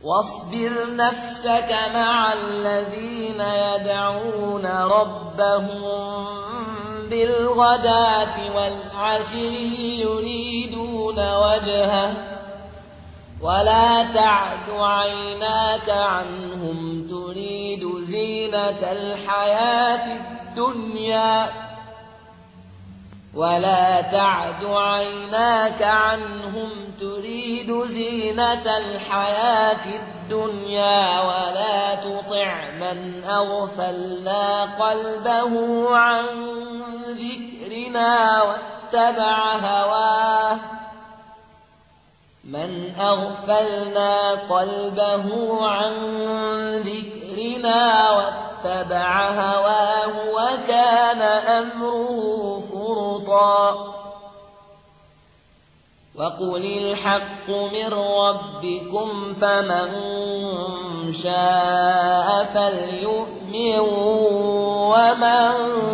واصبر نفسك مع الذين يدعون ربهم بالغداة والعشي يريدون وجهه ولا تعد عيناك عنهم تريد زينة الحياة الدنيا ولا تعد عيناك عنهم تريد زينة الحياة الدنيا ولا تطع من أغفلنا قلبه عن ذكرنا واتبع هواه من أغفلنا قلبه عن ذكرنا واتبع هواه وكان أمره فرطا وقل الحق من ربكم فمن شاء فليؤمن ومن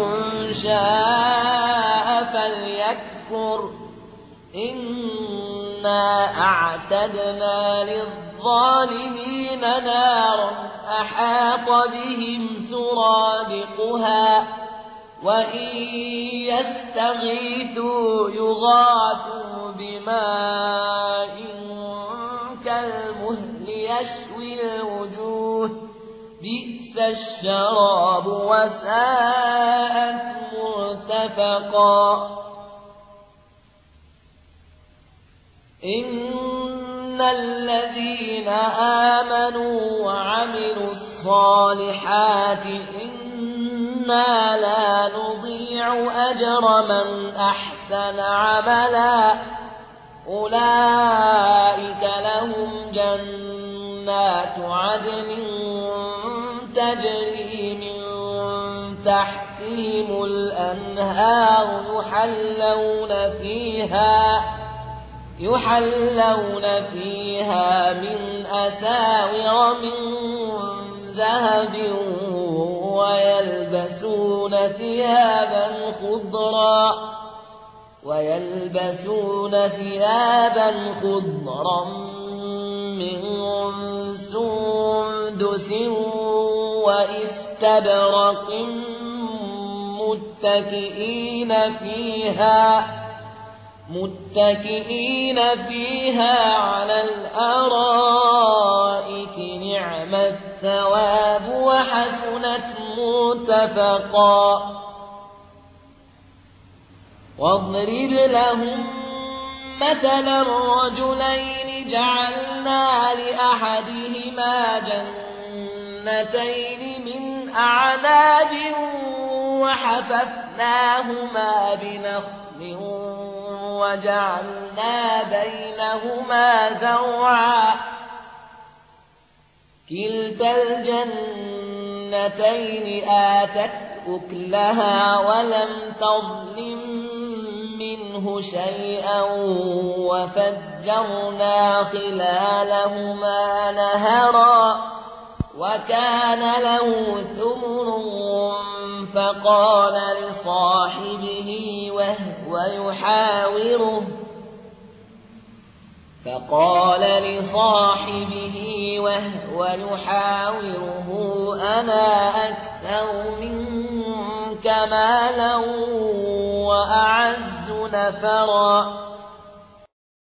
شاء فليكفر إنا أعتدنا للظالمين نارا أحاط بهم سرادقها وإن يستغيثوا يغاثوا بماء كالمهل يشوي الوجوه بئس الشراب وساءت مرتفقا إن الذين آمنوا وعملوا الصالحات إنا لا نضيع أجر من أحسن عملا أولئك لهم جنات عدن تجري من تحتهم الأنهار يحلون فيها من أساور من ذهب ويلبسون ثيابا خضرا من سندس واستبرق متكئين فيها على الأرائك نعم الثواب وحسنت مرتفقا واضرب لهم مثلا الرجلين جعلنا لأحدهما جنتين من أعناب وحففناهما بنخل وجعلنا بينهما زرعا كلتا الجنتين آتت أكلها ولم تظلم منه شيئا وفجرنا خلالهما نهرا وكان له ثمر فقال لصاحبه وهو يحاوره أنا أكثر منك مالا وأعز نفرا